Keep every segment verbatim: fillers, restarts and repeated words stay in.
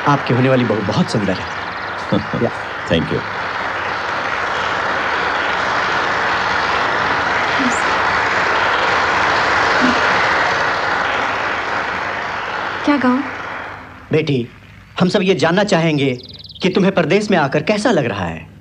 आपकी होने वाली बहू बहुत सुंदर है। Thank you. क्या गाऊं? बेटी, हम सब ये जानना चाहेंगे कि तुम्हें परदेश में आकर कैसा लग रहा है।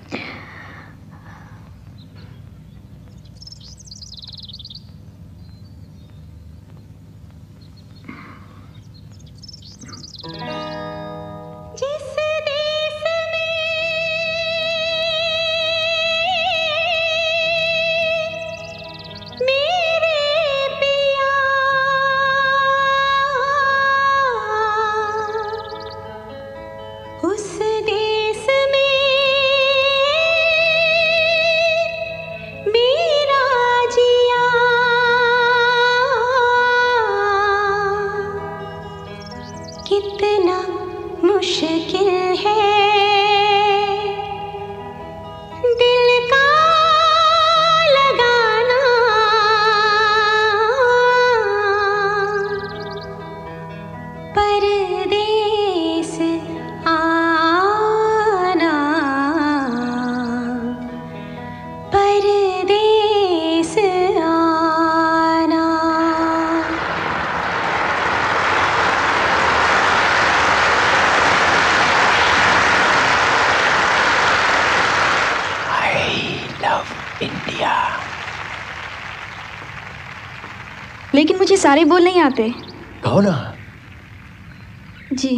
लेकिन मुझे सारे बोल नहीं आते। कहो ना। जी।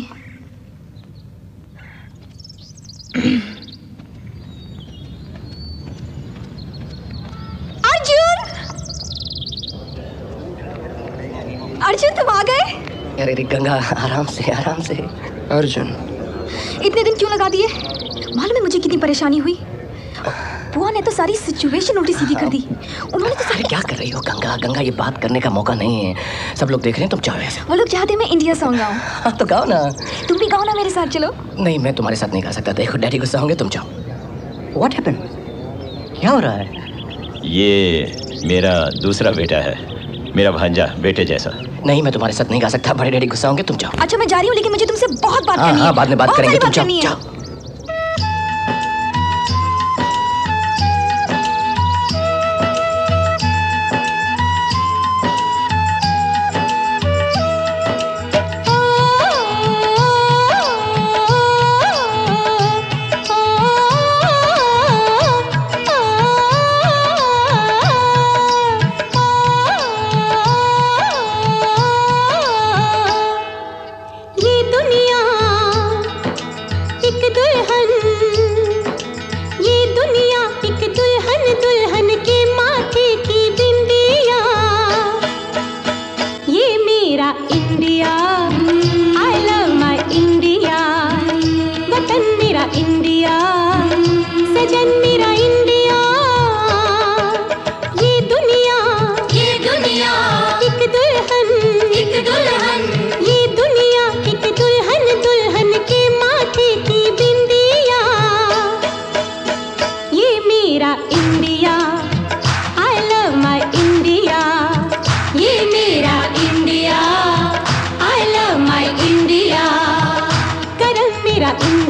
अर्जुन! अर्जुन तुम आ गए? अरे गंगा, आराम से आराम से। अर्जुन, इतने दिन क्यों लगा दिए? मालूम है मुझे कितनी परेशानी हुई। बुआ ने तो सारी सिचुएशन उल्टी सीधी कर दी। उन्होंने तो सारी... क्या कर रही हो गंगा? गंगा, ये बात करने का मौका नहीं है। सब लोग देख रहे हैं, तुम जाओ ऐसे। वो लोग चाहते मैं इंडिया सॉन्ग गाऊं। हाँ तो गाओ ना। तुम भी गाओ ना मेरे साथ, चलो। नहीं, मैं तुम्हारे साथ नहीं गा सकता। देखो डैडी गुस्सा होंगे, तुम जाओ। What happened? क्या हो रहा है? ये मेरा दूसरा बेटा है, मेरा भांजा, बेटे जैसा। नहीं, मैं तुम्हारे साथ नहीं गा सकता। बड़े डैडी गुस्सा होंगे, तुम जाओ। अच्छा मैं जा रही हूँ, लेकिन मुझे तुमसे बहुत बात करनी है। हाँ, बाद में बात करेंगे, तुम जाओ जाओ। मेरा